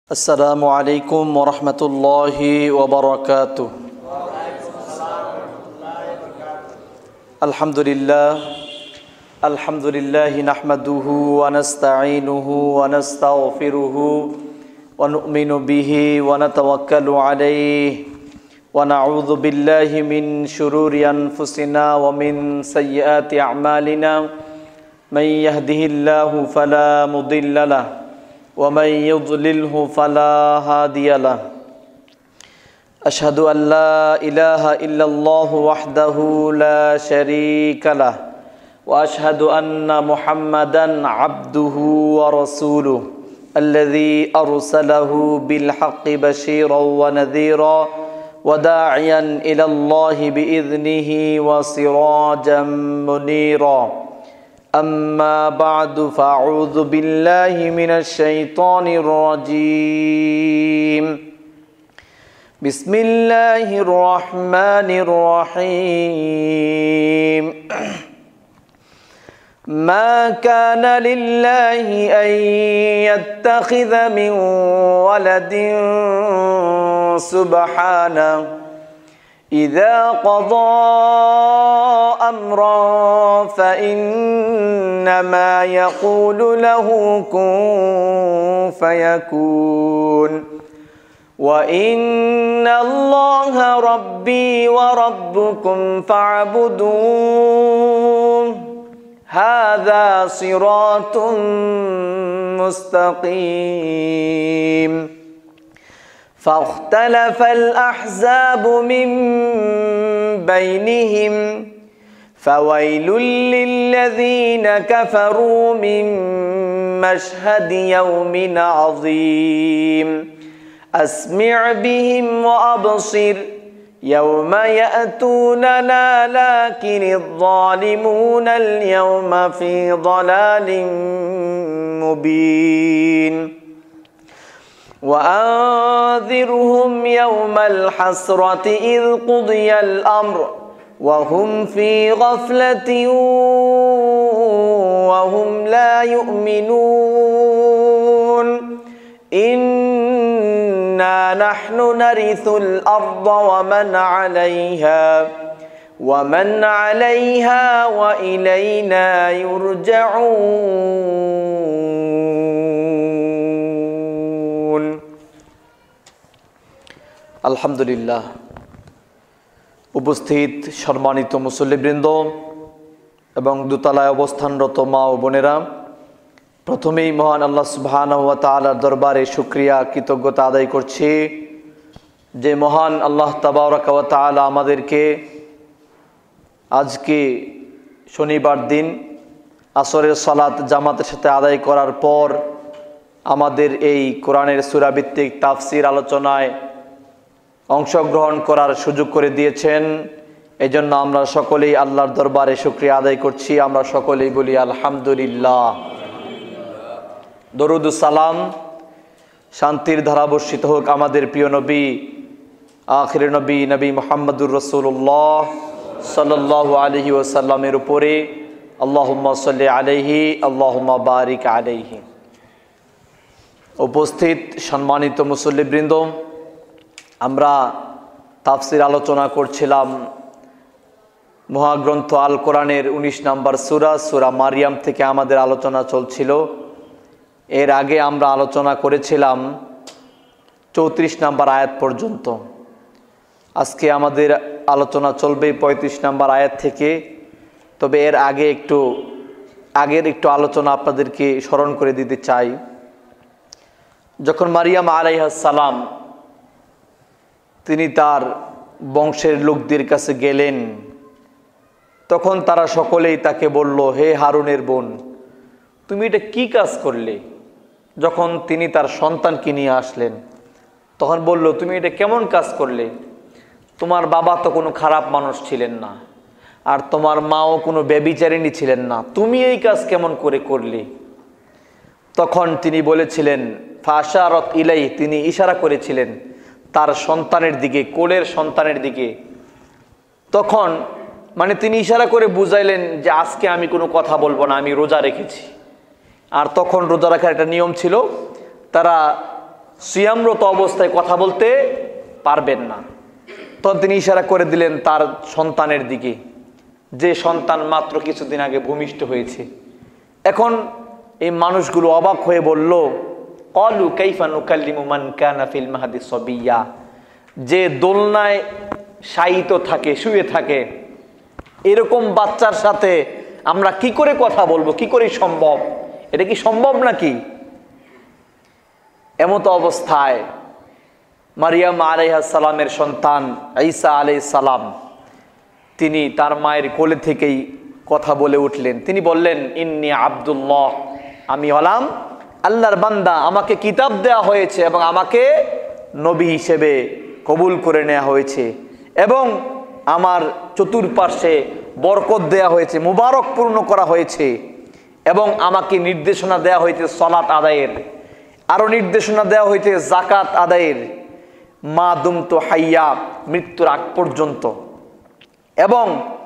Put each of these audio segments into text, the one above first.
আসসালামু আলাইকুম ওয়া রাহমাতুল্লাহি ওয়া বারাকাতুহু। আলহামদুলিল্লাহ নাহমাদুহু ওয়া নাস্তাঈনুহু ওয়া নাস্তাগফিরুহু ওয়া নু'মিনু বিহি ওয়া নাতাওয়াক্কালু আলাইহি ওয়া নাউযু বিল্লাহি মিন শুরুরি আনফুসিনা ওয়া মিন সাইয়্যাতি আ'মালিনা মান ইয়াহদিহিল্লাহু ফালা মুদিল্লা লাহু ومن يضلله فلا هادي له أشهد أن لا إله إلا الله وحده لا شريك له وأشهد أن محمدا عبده ورسوله الذي أرسله بالحق بشيرا ونذيرا وداعيا إلى الله بإذنه وسراجا منيرا أما بعد فأعوذ بالله من الشيطان الرجيم بسم الله الرحمن الرحيم ما كان لله أن يتخذ من ولد سبحانه إذا قضى أمرا فإنما يقول له كن فيكون وإن الله ربي وربكم فاعبدوه هذا صراط مستقيم فاختلف الأحزاب من بينهم فويل للذين كفروا من مشهد يوم عظيم أسمع بهم وأبصر يوم يأتوننا لكن الظالمون اليوم في ضلال مبين وأنذرهم يوم الحسرة إذ قضي الأمر وهم في غفلة وهم لا يؤمنون إنا نحن نرث الأرض ومن عليها وإلينا يرجعون আলহামদুলিল্লাহ। উপস্থিত সম্মানিত মুসল্লিবৃন্দ এবং দোতলায় অবস্থানরত মা ও বোনেরা, প্রথমেই মহান আল্লাহ সুবহানাহু ওয়া তাআলার দরবারে শুকরিয়া কৃতজ্ঞতা আদায় করছি যে মহান আল্লাহ তাবারাকা ওয়া তাআলা আমাদেরকে আজকে শনিবার দিন আসরের সালাত জামাতের সাথে আদায় করার পর আমাদের এই কোরআনের সূরা ভিত্তিক তাফসীর আলোচনায় অংশগ্রহণ করার সুযোগ করে দিয়েছেন। এজন্য আমরা সকলেই আল্লাহর দরবারে শুকরিয়া আদায় করছি। আমরা সকলেই বলি আলহামদুলিল্লাহ। দরুদ ও সালাম, শান্তির ধারা বর্ষিত হোক আমাদের প্রিয় নবী, আখির নবী, নবী মুহাম্মদুর রাসূলুল্লাহ সাল্লাল্লাহু আলাইহি ওয়াসাল্লামের উপরে। আল্লাহুম্মা সাল্লি আলাইহি আল্লাহুম্মা বারিক আলাইহি। উপস্থিত সম্মানিত মুসল্লিবৃন্দ, আমরা তাফসির আলোচনা করছিলাম মহাগ্রন্থ আল কোরআনের 19 নম্বর সূরা মারিয়াম থেকে আমাদের আলোচনা চলছিল। এর আগে আমরা আলোচনা করেছিলাম 34 নম্বর আয়াত পর্যন্ত। আজকে আমাদের আলোচনা চলবে 35 নম্বর আয়াত থেকে। তবে এর আগে আগের একটু আলোচনা আপনাদেরকে স্মরণ করে দিতে চাই। যখন মারিয়াম আলাইহিস সালাম তিনি তার বংশের লোকদের কাছে গেলেন, তখন তারা সকলেই তাকে বলল, হে হারুনের বোন, তুমি এটা কি কাজ করলে? যখন তিনি তার সন্তানকে নিয়ে আসলেন, তখন বলল, তুমি এটা কেমন কাজ করলে? তোমার বাবা তো কোনো খারাপ মানুষ ছিলেন না, আর তোমার মাও কোনো ব্যভিচারিণী ছিলেন না, তুমি এই কাজ কেমন করে করলে? তখন তিনি বলেছিলেন, ফাশারাত ইলাই, তিনি ইশারা করেছিলেন তার সন্তানের দিকে, কোলের সন্তানের দিকে। তখন তিনি ইশারা করে বুঝাইলেন যে আজকে আমি কোনো কথা বলবো না, আমি রোজা রেখেছি। আর তখন রোজা রাখার একটা নিয়ম ছিল, তারা সিয়ামরত অবস্থায় কথা বলতে পারবেন না। তখন তিনি ইশারা করে দিলেন তার সন্তানের দিকে, যে সন্তান মাত্র কিছুদিন আগে ভূমিষ্ঠ হয়েছে। এখন এই মানুষগুলো অবাক হয়ে বলল, ক্বালু কাইফা নুকাল্লিমু মান কানা ফিল মাহদি সাবিয়্যা, যে দোলনায় শায়িত থাকে, শুয়ে থাকে, এরকম বাচ্চার সাথে আমরা কি করে কথা বলবো, কি করে সম্ভব, এটা কি সম্ভব নাকি? এমত অবস্থায় মারিয়াম আলাইহিস সালামের সন্তান ঈসা আলাইহিস সালাম তিনি তার মায়ের কোলে থেকেই কথা বলে উঠলেন। তিনি বললেন, ইন্নী আব্দুল্লাহ, আমি হলাম আল্লাহর বান্দা, আমাকে কিতাব দেওয়া হয়েছে এবং আমাকে নবী হিসেবে কবুল করে নেওয়া হয়েছে এবং আমার চতুর্পার্শ্বে বরকত দেওয়া হয়েছে, মুবারক পূর্ণ করা হয়েছে এবং আমাকে নির্দেশনা দেওয়া হয়েছে সালাত আদায়ের, আরো নির্দেশনা দেওয়া হয়েছে যাকাত আদায়ের, মা দুমতু হাইয়া, মৃত্যুর আগ পর্যন্ত। এবং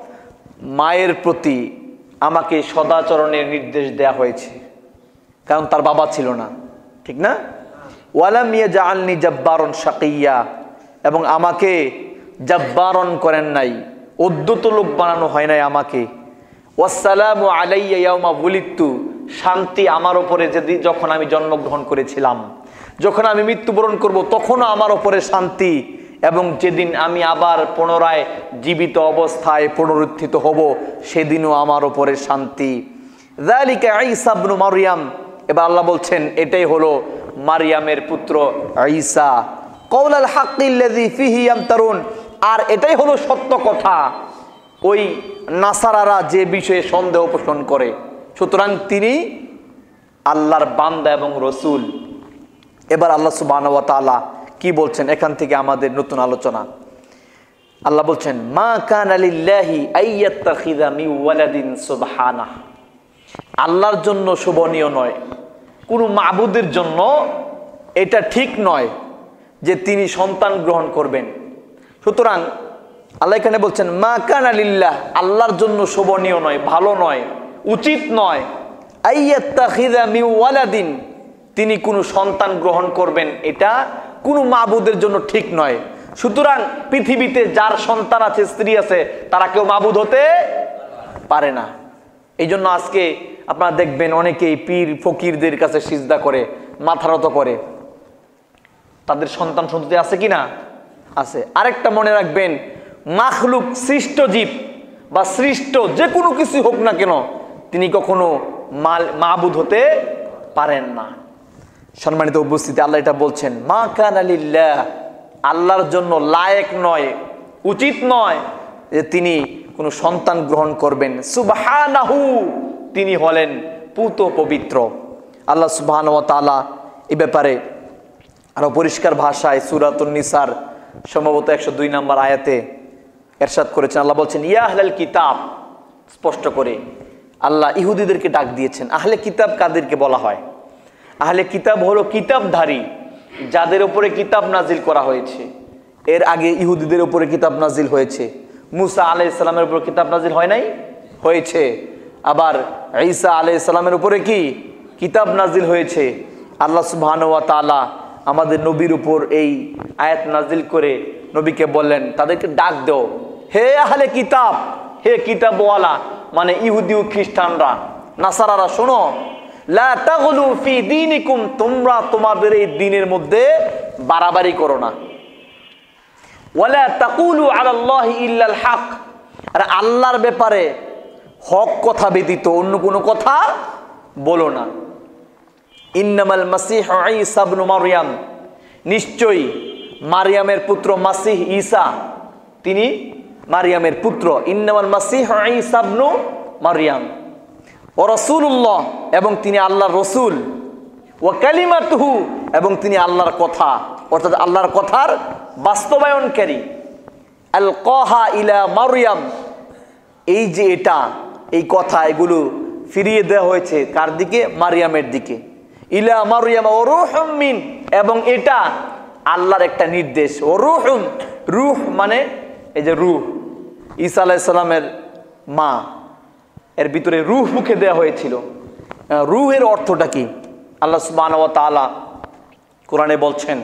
মায়ের প্রতি আমাকে সদাচরণের নির্দেশ দেওয়া হয়েছে, কারণ তার বাবা ছিল না, ঠিক না? ওয়ালাম ইয়াজআলনি জাব্বারন শাকিয়্যা, এবং আমাকে জাব্বারন করেন নাই, উদ্ধত লোক বানানো হয় নাই আমাকে। ওয়াসসালামু আলাইয়া ইয়াউমা বুলিদতু, শান্তি আমার উপরে যখন আমি জন্মগ্রহণ করেছিলাম, যখন আমি মৃত্যুবরণ করব তখনও আমার উপরে শান্তি, এবং যেদিন আমি আবার পুনরায় জীবিত অবস্থায় পুনরুত্থিত হব সেদিনও আমার উপরে শান্তি। যালিকা ঈসা ইবনু মারইয়াম, এবার আল্লাহ বলছেন এটাই হলো মারইয়ামের পুত্র ঈসা। কওলাল হাক্কিল্লাযী ফীহি ইয়ামতারুন, আর এটাই হলো সত্য কথা ওই নাসারারা যে বিষয়ে সন্দেহ পোষণ করে। সুতরাং তিনি আল্লাহর বান্দা এবং রসুল। এবার আল্লাহ সুবহানাহু ওয়া তাআলা কি বলছেন, এখান থেকে আমাদের নতুন আলোচনা। আল্লাহ বলছেন, মা কানা লিল্লাহি আইয়াত্তাখিযা মিন ওয়ালাদিন সুবহানাহ, আল্লাহর জন্য শোভনীয় নয়, কোনো মাবুদের জন্য এটা ঠিক নয় যে তিনি সন্তান গ্রহণ করবেন। সুতরাং আল্লাহ এখানে বলছেন মা কানা লিল্লাহ, আল্লাহর জন্য শোভনীয় নয়, ভালো নয়, উচিত নয়, আইয়াত্তাখিযা মিন ওয়ালাদিন, তিনি কোনো সন্তান গ্রহণ করবেন, এটা কোনো মাবুদের জন্য ঠিক নয়। সুতরাং পৃথিবীতে যার সন্তান আছে, স্ত্রী আছে, তারা কেউ মাবুদ হতে পারে না। এই জন্য আজকে আপনারা দেখবেন অনেকেই পীর ফকিরদের কাছে সিজদা করে, মাথা নত করে। তাদের সন্তান সন্ততি আছে কি না? আছে। আরেকটা মনে রাখবেন, মাখলুক, সৃষ্ট জীব বা সৃষ্ট যে কোনো কিছু হোক না কেন, তিনি কখনো মাবুদ হতে পারেন না। সম্মানিত উপস্থিতি, আল্লাহ এটা বলছেন, মা কানা লিল্লাহ, আল্লাহর জন্য লায়েক নয়, উচিত নয় যে তিনি কোনো সন্তান গ্রহণ করবেন। সুবহানাহু, তিনি হলেন পুত পবিত্র। আল্লাহ সুবহানাহু ওয়া তাআলা এই ব্যাপারে আরো পরিষ্কার ভাষায় সূরাতুন নিসার সম্ভবত 102 নম্বর আয়াতে ইরশাদ করেছেন। আল্লাহ বলছেন, ইয়া আহলাল কিতাব, স্পষ্ট করে আল্লাহ ইহুদিদেরকে ডাক দিয়েছেন। আহলে কিতাব কাদেরকে বলা হয়? আহলে কিতাব হলো কিতাবধারী, যাদের উপরে কিতাব নাজিল করা হয়েছে। এর আগে ইহুদিদের উপরে কিতাব নাজিল হয়েছে, মুসা আলাইহিস সালামের উপর কিতাব নাজিল হয় নাই? হয়েছে। আবার ঈসা আলাইহিস সালামের উপরে কি কিতাব নাজিল হয়েছে। আল্লাহ সুবহানাহু ওয়া তাআলা আমাদের নবীর উপর এই আয়াত নাজিল করে নবীকে বললেন, তাদেরকে ডাক দাও, হে আহলে কিতাব, হে কিতাবওয়ালা, মানে ইহুদি ও খ্রিস্টানরা, নাসারারা, শোনো, লা তাগলু ফি দীনিকুম, তোমরা তোমাদের এই দ্বীনের মধ্যে বাড়াবাড়ি করো না। ওয়ালা তাকুলু আলাল্লাহি ইল্লাল হক, আর আল্লাহর ব্যাপারে হক কথা ব্যতীত অন্য কোনো কথা বলো না। ইন্নামাল মাসিহ ঈসা ইবনু মারইয়াম, নিশ্চয়ই মারইয়ামের পুত্র মাসিহ ঈসা, তিনি মারইয়ামের পুত্র। ইন্নামাল মাসিহ ঈসা ইবনু মারইয়াম ও রাসূলুল্লাহ, এবং তিনি আল্লাহর রসুল। ও কালিমাতুহু, এবং তিনি আল্লাহর কথা, অর্থাৎ আল্লাহর কথার বাস্তবায়নকারী। আলকাহা ইলা মারইয়াম, এই যে এটা, এই কথা, এগুলো ফিরিয়ে দেওয়া হয়েছে কার দিকে? মারইয়ামের দিকে। ইলা মারইয়াম ও রূহুম মিন, এবং এটা আল্লাহর একটা নির্দেশ। ও রূহুম, রূহ মানে এই যে রূহ, ঈসা আলাইহিস সালামের মা, এর ভিতরে রূহ মুখে দেওয়া হয়েছিল। রূহের অর্থটা কি? আল্লাহ সুবহানাহু ওয়া তাআলা কোরআনে বলছেন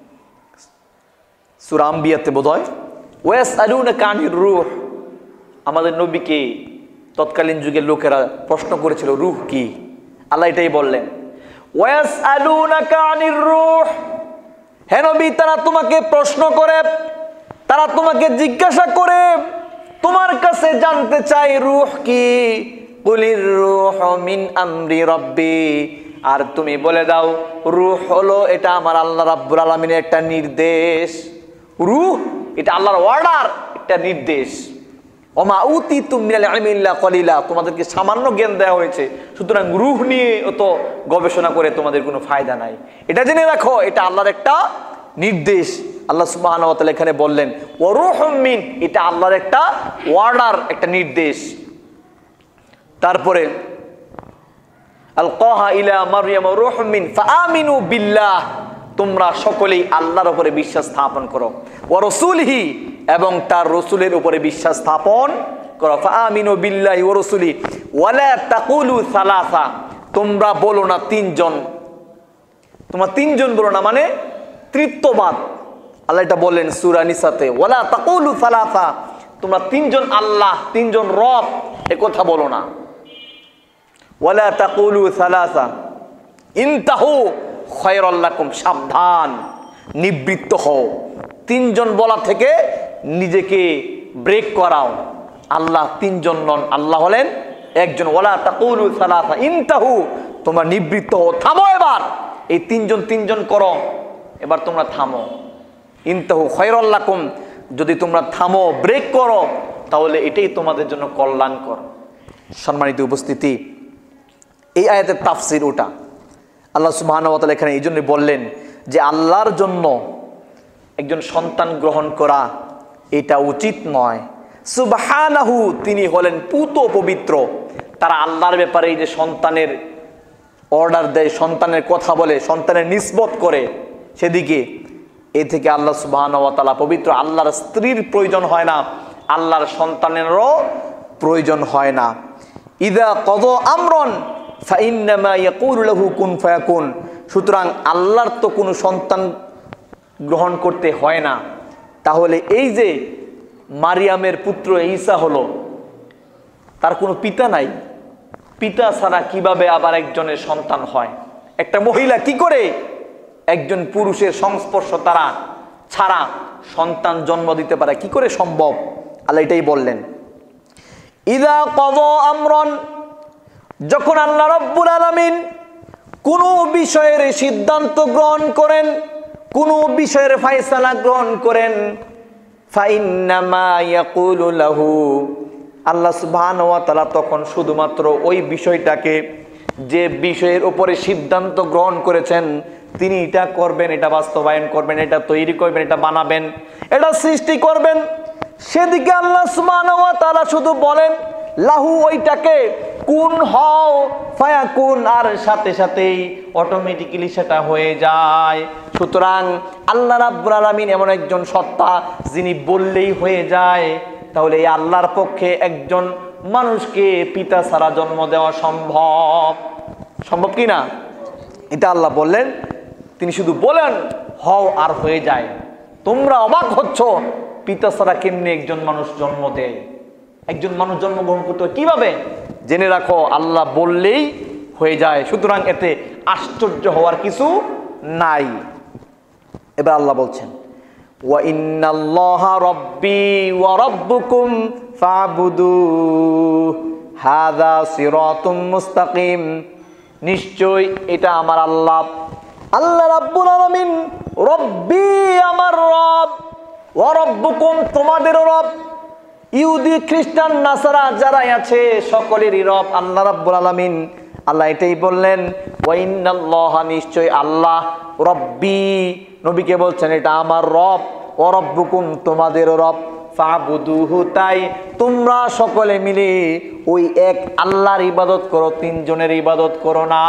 সূরা আম্বিয়াতে বোধহয়, ওয়াসআলুনাকা আনির রূহ, আমাদের নবীকে তৎকালীন যুগের লোকেরা প্রশ্ন করেছিল রূহ কি। আল্লাহ এটাই বললেন, ওয়াসআলুনাকা আনির রূহ, হে নবী তারা তোমাকে প্রশ্ন করে, তারা তোমাকে জিজ্ঞাসা করে, তোমার কাছে জানতে চাই রূহ কি। কুলির রূহু মিন আমরি রাব্বি, আর তুমি বলে দাও রূহ হলো এটা আমার আল্লাহ রাব্বুল আলামিনের একটা নির্দেশ। রূহ এটা আল্লাহর অর্ডার, একটা নির্দেশ। ওমা উতিতুম মিনাল ইলমি ইল্লা কলিলা, তোমাদেরকে সামান্য জ্ঞান দেওয়া হয়েছে, সুতরাং রূহ নিয়ে অত গবেষণা করে তোমাদের কোনো ফায়দা নাই। এটা জেনে রাখো এটা আল্লাহর একটা নির্দেশ। আল্লাহ সুবহানাহু ওয়া তাআলা এখানে বললেন ওয়া রূহুম মিন, এটা আল্লাহর একটা অর্ডার, একটা নির্দেশ। তারপরে আলকাহা ইলা মারইয়াম রূহুম মিন ফাআমিনু বিল্লাহ, তোমরা সকলেই আল্লাহর উপরে বিশ্বাস স্থাপন করো। ওয়া রাসূলিহি, এবং তার রাসূলের উপরে বিশ্বাস স্থাপন করো। ফাআমিনু বিল্লাহি ওয়া রাসূলিহি ওয়ালা তাকুলু সালাসা, তোমরা বলো না তিনজন, তোমরা তিনজন বলো না, মানে তৃতীয়বাদ। আল্লাহ এটা বললেন সূরা নিসাতে, ওয়ালা তাকুলু সালাসা, তোমরা তিনজন আল্লাহ, তিনজন রব এ কথা বলো না। ওয়ালা তাকুলু সালাসা ইনতাহু খায়রাল লাকুম, সাবধান, নিবৃত্ত হও। তিনজন বলা থেকে নিজেকে ব্রেক করাও। আল্লাহ তিনজন নন, আল্লাহ হলেন একজন। ওয়ালা তাকুলু সালাসা ইনতাহু, তোমরা নিবৃত্ত হও, থামো এবার। এই তিনজন তিনজন করো, এবার তোমরা থামো। ইনতাহু খায়রাল লাকুম, যদি তোমরা থামো, ব্রেক করো, তাহলে এটাই তোমাদের জন্য কল্যাণকর। সম্মানিত উপস্থিতি, এই আয়াতের তাফসীর ওটা। আল্লাহ সুবহানাহু ওয়া তাআলা এখানে এই জন্য বললেন যে আল্লাহর জন্য একজন সন্তান গ্রহণ করা এটা উচিত নয়। সুবহানাহু, তিনি হলেন পুত পবিত্র। তারা আল্লাহর ব্যাপারে এই যে সন্তানের অর্ডার দেয়, সন্তানের কথা বলে, সন্তানের নিসবত করে, সেদিকে এ থেকে আল্লাহ সুবহানাহু ওয়া তাআলা পবিত্র। আল্লাহর স্ত্রীর প্রয়োজন হয় না, আল্লাহর সন্তানেরও প্রয়োজন হয় না। ইযা ক্বাদা আমরন ফাইন্নামা ইয়াকুলু লাহু কুন ফায়াকুন, সুতরাং আল্লাহর তো কোনো সন্তান গ্রহণ করতে হয় না। তাহলে এই যে মারিয়ামের পুত্র ঈসা হলো, তার কোনো পিতা নাই, পিতা ছাড়া কিভাবে আবার একজনের সন্তান হয়? একটা মহিলা কি করে একজন পুরুষের সংস্পর্শ তারা ছাড়া সন্তান জন্ম দিতে পারে, কি করে সম্ভব? আল্লাহ এটাই বললেন, ইযা ক্বাদা আমরন, যখন আল্লাহ রাব্বুল আলামিন কোনো বিষয়ের সিদ্ধান্ত গ্রহণ করেন, কোনো বিষয়ের ফয়সালা গ্রহণ করেন, ফাইন্নামা ইয়াকুলু লাহু, আল্লাহ সুবহানাহু ওয়া তাআলা তখন শুধুমাত্র ওই বিষয়টাকে, যে বিষয়ের উপরে সিদ্ধান্ত গ্রহণ করেছেন, তিনি এটা করবেন, এটা বাস্তবায়ন করবেন, এটা তৈরি করবেন, এটা বানাবেন, এটা সৃষ্টি করবেন, সেদিকে আল্লাহ সুবহানাহু ওয়া তাআলা শুধু বলেন লাহু, ওইটাকে কুন হও ফায়াকুন, আর সাথে সাথেই অটোমেটিক্যালি সেটা হয়ে যায়। সুতরাং আল্লাহ রাব্বুল আলামিন এমন একজন সত্তা যিনি বললেই হয়ে যায়। তাহলে এই আল্লাহর পক্ষে একজন মানুষকে পিতা ছাড়া জন্ম দেওয়া সম্ভব? সম্ভব কি না? এটা আল্লাহ বললেন, তিনি শুধু বলেন হও আর হয়ে যায়। তোমরা অবাক হচ্ছ, পিতা ছাড়া কেমনে একজন মানুষ জন্ম দেয়? একজন মানুষ জন্মগ্রহণ করতে হয় কিভাবে? জেনে রাখো আল্লাহ বললেই হয়ে যায়। সুতরাং এতে আশ্চর্য হওয়ার কিছু নাই। এবার আল্লাহ বলছেন, ওয়া ইন্নাল্লাহা রাব্বি ওয়া রাব্বুকুম ফাবুদু হাযা সিরাতুম মুস্তাকিম, নিশ্চয় এটা আমার আল্লাহ, আল্লাহ রাব্বুল আলামিন, রব্বি আমার রব, ওয়া রাব্বুকুম তোমাদেরও রব। ইহুদি খ্রিস্টান নাসারা যারাই আছে সকলেরই রব আল্লাহ রাব্বুল আলামিন। আল্লাহ এটাই বললেন, ওয়া ইন্নাল্লাহা, নিশ্চয় আল্লাহ, রব্বি, নবীকে বলছেন এটা আমার রব, ওয়া রাব্বুকুম তোমাদেরও রব, ফাবুদুহু, তাই তোমরা সকলে মিলে ওই এক আল্লাহর ইবাদত করো, তিনজনের ইবাদত করো না।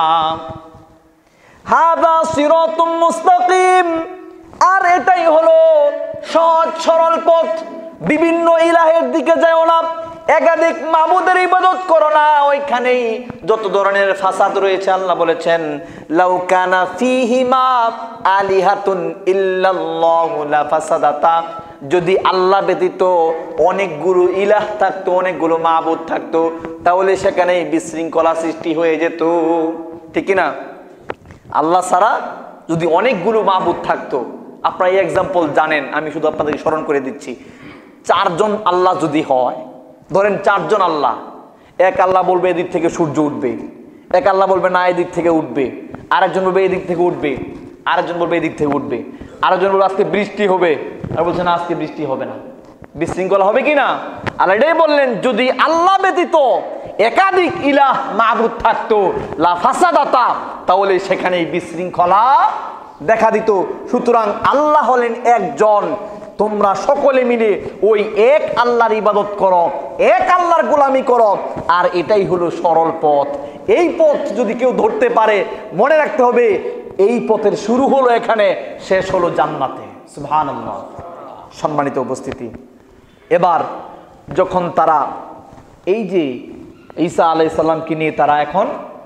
হাযা সিরাতুম মুস্তাকিম, আর এটাই হলো সহজ সরল পথ। বিভিন্ন ইলাহের দিকে যাও না, একাধিক মাবুদের ইবাদত করো না। ওইখানেই যত ধরনের ফাসাদ রয়েছে আল্লাহ বলেছেন লাউ কানা ফীহিমা আলিহাতুন ইল্লাল্লাহু লাফাসাদাতা, যদি আল্লাহ ব্যতীত অনেকগুলো ইলাহ থাকতো, অনেকগুলো মাবুদ থাকতো, তাহলে সেখানে বিশৃঙ্খলা সৃষ্টি হয়ে যেত, ঠিক কি না? আল্লাহ ছাড়া যদি অনেকগুলো মাবুদ থাকতো, আপনারা এই এক্সাম্পল জানেন, আমি শুধু আপনাদেরকে স্মরণ করে দিচ্ছি। 4 জন আল্লাহ যদি হয়, ধরেন 4 জন আল্লাহ, এক আল্লাহ বলবে এদিক থেকে সূর্য উঠবে, এক আল্লাহ বলবে না এদিক থেকে উঠবে, আরেকজন বলবে এদিক থেকে উঠবে, আরেকজন বলবে এদিক থেকে উঠবে, আরেকজন বলবে আজকে বৃষ্টি হবে, আর বলছে না আজকে বৃষ্টি হবে না। বিশৃঙ্খলা হবে কি না? আল্লাহ এটাই বললেন যদি আল্লাহ ব্যতীত একাধিক ইলাহ মাবুদ থাকতো লা ফাসাদাতা, তাহলে সেখানেই বিশৃঙ্খলা দেখা দিত। সুতরাং আল্লাহ হলেন একজন, তোমরা সকলে মিলে ওই এক আল্লাহর ইবাদত করো, এক আল্লাহর গোলামি করো, আর এটাই হলো সরল পথ। এই পথ যদি কেউ ধরতে পারে, মনে রাখতে হবে এই পথের শুরু হলো এখানে, শেষ হলো জান্নাতে। সুবহানাল্লাহ। সম্মানিত উপস্থিতি, এবার যখন তারা এই যে ঈসা আলাইহিস সালামকে নিয়ে তারা এখন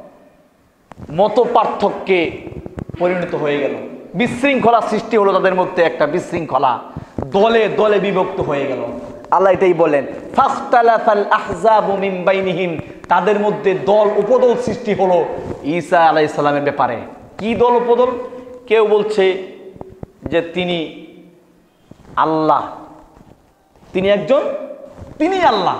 মত পার্থক্যে পরিণত হয়ে গেল, বিশৃঙ্খলা সৃষ্টি হলো তাদের মধ্যে, একটা বিশৃঙ্খলা, দলে দলে বিভক্ত হয়ে গেল। আল্লাহ এটাই বলেন ফাখতালাফাল আহজাবু মিন বাইনিহিম, তাদের মধ্যে দল উপদল সৃষ্টি হলো ঈসা আলাইহিস সালামের ব্যাপারে। কি দল উপদল? কেউ বলছে যে তিনি আল্লাহ, তিনি একজন, তিনি আল্লাহ,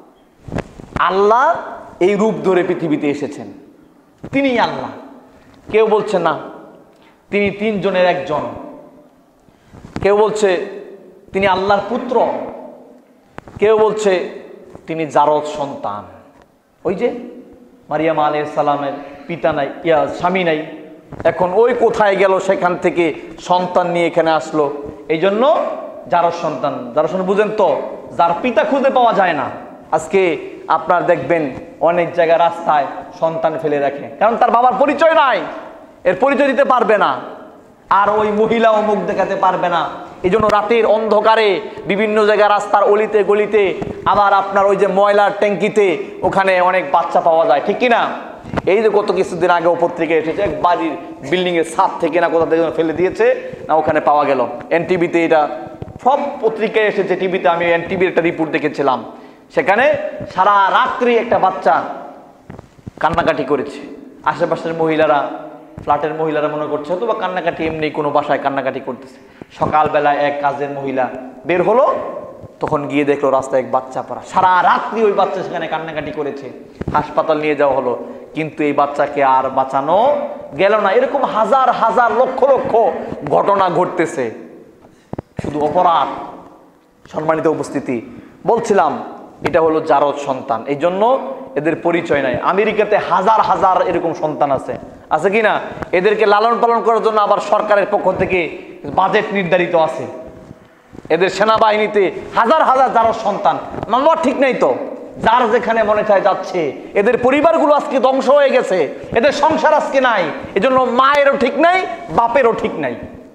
আল্লাহ এই রূপ ধরে পৃথিবীতে এসেছেন, তিনি আল্লাহ। কেউ বলছে না তিনি 3 জনের একজন, কেউ বলছে তিনি আল্লাহর পুত্র, কেউ বলছে তিনি জারদ সন্তান। ওই যে মারিয়াম আলাইহিস সালামের পিতা নাই, স্বামী নাই, এখন ওই কোথায় গেল, সেখান থেকে সন্তান নিয়ে এখানে আসলো, এই জন্য জারদ সন্তান। জারদ সন্তান বুঝেন তো, যার পিতা খুঁজে পাওয়া যায় না। আজকে আপনার দেখবেন অনেক জায়গায় রাস্তায় সন্তান ফেলে রাখে, কারণ তার বাবার পরিচয় নাই, এর পরিচয় দিতে পারবে না, আর ওই মহিলাও মুখ দেখাতে পারবে না। এই জন্য রাতের অন্ধকারে বিভিন্ন জায়গায় রাস্তার অলিতে গলিতে, আবার আপনার ওই যে ময়লার ট্যাঙ্কিতে, ওখানে অনেক বাচ্চা পাওয়া যায়, ঠিক কিনা? এই যে গত কিছুদিন আগে পত্রিকায় এসেছে, এক বাড়ির বিল্ডিং এর ছাদ থেকে না কোথা থেকে ফেলে দিয়েছে, না ওখানে পাওয়া গেল। এনটিভিতে এটা সব পত্রিকায় এসেছে, টিভিতে আমি এনটিভির একটা রিপোর্ট দেখেছিলাম, সেখানে সারা রাত্রি একটা বাচ্চা কান্নাকাটি করেছে। আশেপাশের মহিলারা, ফ্ল্যাটের মহিলারা মনে করছে হয়তো বা কান্নাকাটি এমনি কোনো বাসায় কান্নাকাটি করতেছে। সকালবেলায় এক কাজের মহিলা বের হলো, তখন গিয়ে দেখলো রাস্তায় এক বাচ্চা পড়া, সারা রাত্রি ওই বাচ্চা সেখানে কান্নাকাটি করেছে। হাসপাতাল নিয়ে যাওয়া হলো, কিন্তু এই বাচ্চাকে আর বাঁচানো গেল না। এরকম হাজার হাজার লক্ষ লক্ষ ঘটনা ঘটতেছে, শুধু অপরাধ। সম্মানিত উপস্থিতি, বলছিলাম এটা হলো জারদ সন্তান, এই জন্য এদের পরিচয় নাই। আমেরিকাতে হাজার হাজার এরকম সন্তান আছে, আছে কি না? এদেরকে লালন পালন করার জন্য আবার সরকারের পক্ষ থেকে বাজেট নির্ধারিত আছে। এদের সেনাবাহিনীতে হাজার হাজার জারদ সন্তান, মামলা ঠিক নেই তো, যার যেখানে মনে চায় যাচ্ছে। এদের পরিবারগুলো আজকে ধ্বংস হয়ে গেছে, এদের সংসার আজকে নাই, এজন্য মায়েরও ঠিক নাই, বাপেরও ঠিক নাই।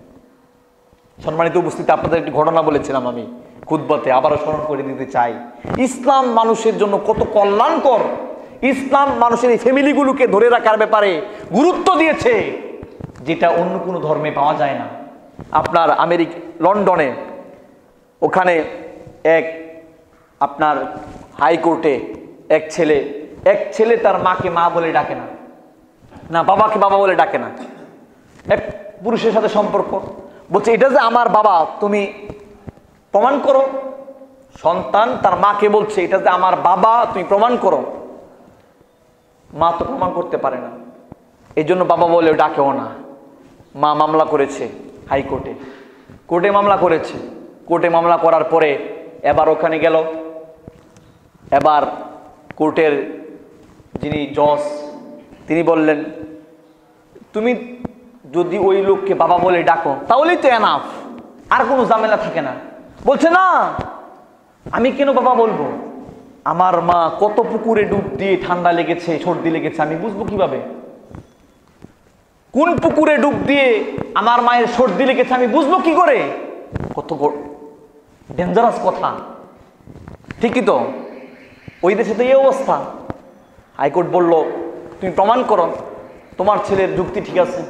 সম্মানিত উপস্থিতি, আপনাদের একটি ঘটনা বলেছিলাম আমি খুতবাতে, আবারও স্মরণ করে দিতে চাই। ইসলাম মানুষের জন্য কত কল্যাণকর, ইসলাম মানুষের এই ফ্যামিলিগুলোকে ধরে রাখার ব্যাপারে গুরুত্ব দিয়েছে, যেটা অন্য কোনো ধর্মে পাওয়া যায় না। আপনার আমেরিকা লন্ডনে ওখানে এক আপনার হাইকোর্টে এক ছেলে তার মাকে মা বলে ডাকে না, না বাবাকে বাবা বলে ডাকে না। এক পুরুষের সাথে সম্পর্ক, বলছে এটা যে আমার বাবা, তুমি প্রমাণ করো। সন্তান তার মাকে বলছে এটা যে আমার বাবা, তুমি প্রমাণ করো। মা তো প্রমাণ করতে পারে না, এই জন্য বাবা বলে ডাকেও না। মা মামলা করেছে হাইকোর্টে, কোর্টে মামলা করেছে। কোর্টে মামলা করার পরে এবার ওখানে গেল, এবার কোর্টের যিনি জজ তিনি বললেন তুমি যদি ওই লোককে বাবা বলে ডাকো তাহলেই তো এনাফ, আর কোনো ঝামেলা থাকে না। বলছে না, আমি কেন বাবা বলবো? আমার মা কত পুকুরে ডুব দিয়ে ঠান্ডা লেগেছে, সর্দি লেগেছে, আমি বুঝবো কিভাবে? কোন পুকুরে ডুব দিয়ে আমার মায়ের সর্দি লেগেছে আমি বুঝবো কি করে? কত ডেঞ্জারাস কথা, ঠিকই তো। ওই দেশে তো এই অবস্থা। হাইকোর্ট বলল তুমি প্রমাণ করো তোমার ছেলের যুক্তি ঠিক আছে।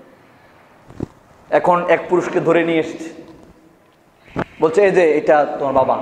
এখন এক পুরুষকে ধরে নিয়ে এসেছে, বলছে এই যে এটা তোমার বাবা।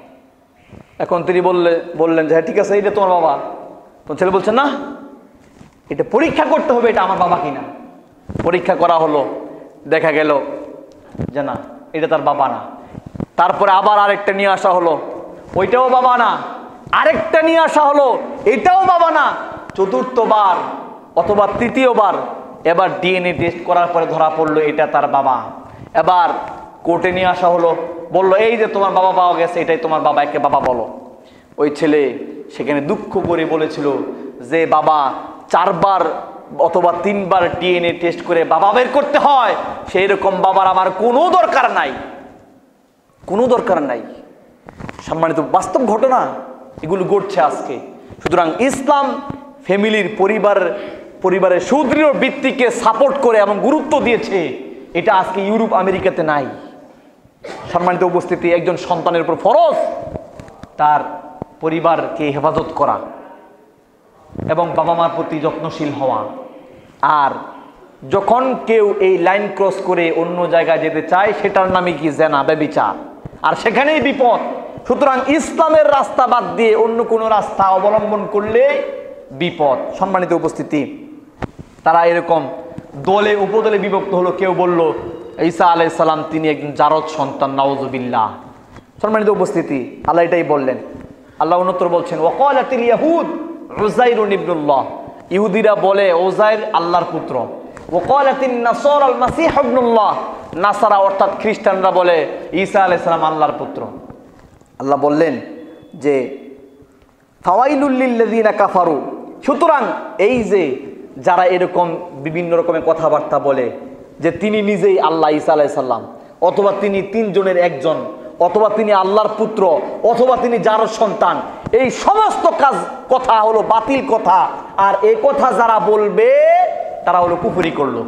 এখন তিনি বললেন যে হ্যাঁ ঠিক আছে এটা তোমার বাবা। তো ছেলে বলছে না, এটা পরীক্ষা করতে হবে এটা আমার বাবা কিনা। পরীক্ষা করা হলো, দেখা গেল যে না এটা তার বাবা না। তারপরে আবার আরেকটা নিয়ে আসা হলো, ওইটাও বাবা না। আরেকটা নিয়ে আসা হলো, এটাও বাবা না। চতুর্থবার অথবা তৃতীয়বার এবার ডিএনএ টেস্ট করার পরে ধরা পড়লো এটা তার বাবা। এবার কোর্টে নিয়ে আসা হলো, বলল এই যে তোমার বাবা পাওয়া গেছে, এটাই তোমার বাবা, একে বাবা বলো। ওই ছেলে সেখানে দুঃখ করে বলেছিল যে বাবা 4 বার অথবা 3 বার ডিএনএ টেস্ট করে বাবা বের করতে হয়, সেই রকম বাবার আমার কোনো দরকার নাই, কোনো দরকার নাই। সম্মানিত বাস্তব ঘটনা এগুলো ঘটছে আজকে। সুতরাং ইসলাম ফ্যামিলির পরিবারের সুদৃঢ় ভিত্তিকে সাপোর্ট করে এবং গুরুত্ব দিয়েছে, এটা আজকে ইউরোপ আমেরিকাতে নাই। সম্মানিত উপস্থিতি, একজন সন্তানের উপর ফরজ তার পরিবারকে হেফাজত করা এবং বাবা মার প্রতি যত্নশীল হওয়া। আর যখন কেউ এই লাইন ক্রস করে অন্য জায়গায় যেতে চায় সেটার নামে কি জেনা, ব্যভিচার, আর সেখানেই বিপদ। সুতরাং ইসলামের রাস্তা বাদ দিয়ে অন্য কোনো রাস্তা অবলম্বন করলে বিপদ। সম্মানিত উপস্থিতি, তারা এরকম দলে উপদলে বিভক্ত হলো। কেউ বলল ঈসা আলাইহিস সালাম তিনি একজন জারদ সন্তান, নাউযুবিল্লাহ। সম্মানিত উপস্থিতি, আল্লাহ এটাই বললেন। আল্লাহ অন্যত্র বলছেন ওয়াকালাতিল ইয়াহুদ উযাইরুন ইবনুল্লাহ, ইহুদিরা বলে উযাইর আল্লাহর পুত্র। ওয়াকালাতিন নাসারা আল মাসীহ ইবনুল্লাহ, নাসারা অর্থাৎ খ্রিস্টানরা বলে ঈসা আলাইহিস সালাম আল্লাহর পুত্র। আল্লাহ বললেন যে ফাওয়াইলুল লিল্লাযিনা কাফারু, সুতরাং এই যে যারা এরকম বিভিন্ন রকমের কথাবার্তা বলে যে তিনি নিজেই আল্লাহ ঈসা আলাইহিস সালাম, অথবা তিনি 3 জনের একজন, অথবা তিনি আল্লাহর পুত্র, অথবা তিনি জারদ সন্তান, এই সমস্ত কথা হলো বাতিল কথা। আর এই কথা যারা বলবে তারা হলো কুফরি করলো।